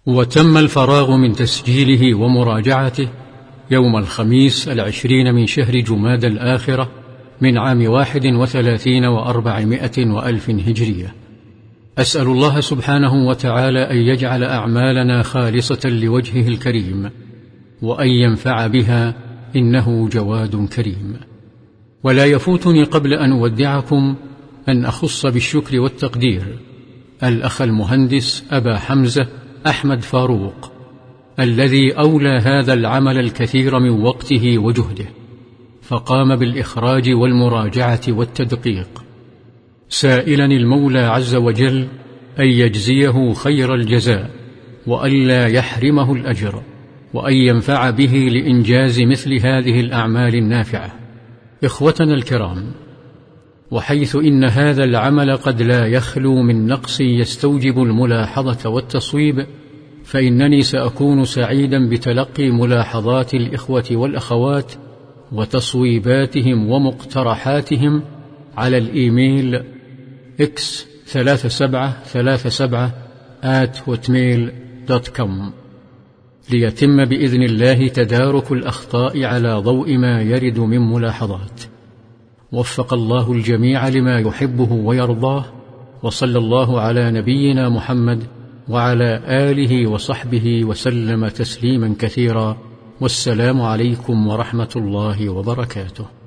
وتم الفراغ من تسجيله ومراجعته يوم الخميس 20 من شهر جمادى الآخرة من عام 31 و400 وألف هجرية. أسأل الله سبحانه وتعالى أن يجعل أعمالنا خالصة لوجهه الكريم، وأن ينفع بها، إنه جواد كريم. ولا يفوتني قبل أن أودعكم أن أخص بالشكر والتقدير الأخ المهندس أبا حمزة أحمد فاروق، الذي أولى هذا العمل الكثير من وقته وجهده، فقام بالإخراج والمراجعة والتدقيق، سائلا المولى عز وجل أن يجزيه خير الجزاء، وأن لا يحرمه الأجر، وأن ينفع به لإنجاز مثل هذه الأعمال النافعة. إخوتنا الكرام، وحيث إن هذا العمل قد لا يخلو من نقص يستوجب الملاحظة والتصويب، فإنني سأكون سعيدا بتلقي ملاحظات الإخوة والأخوات وتصويباتهم ومقترحاتهم على الإيميل x3737@hotmail.com، ليتم بإذن الله تدارك الأخطاء على ضوء ما يرد من ملاحظات. وفق الله الجميع لما يحبه ويرضاه، وصلى الله على نبينا محمد وعلى آله وصحبه وسلم تسليما كثيرا، والسلام عليكم ورحمة الله وبركاته.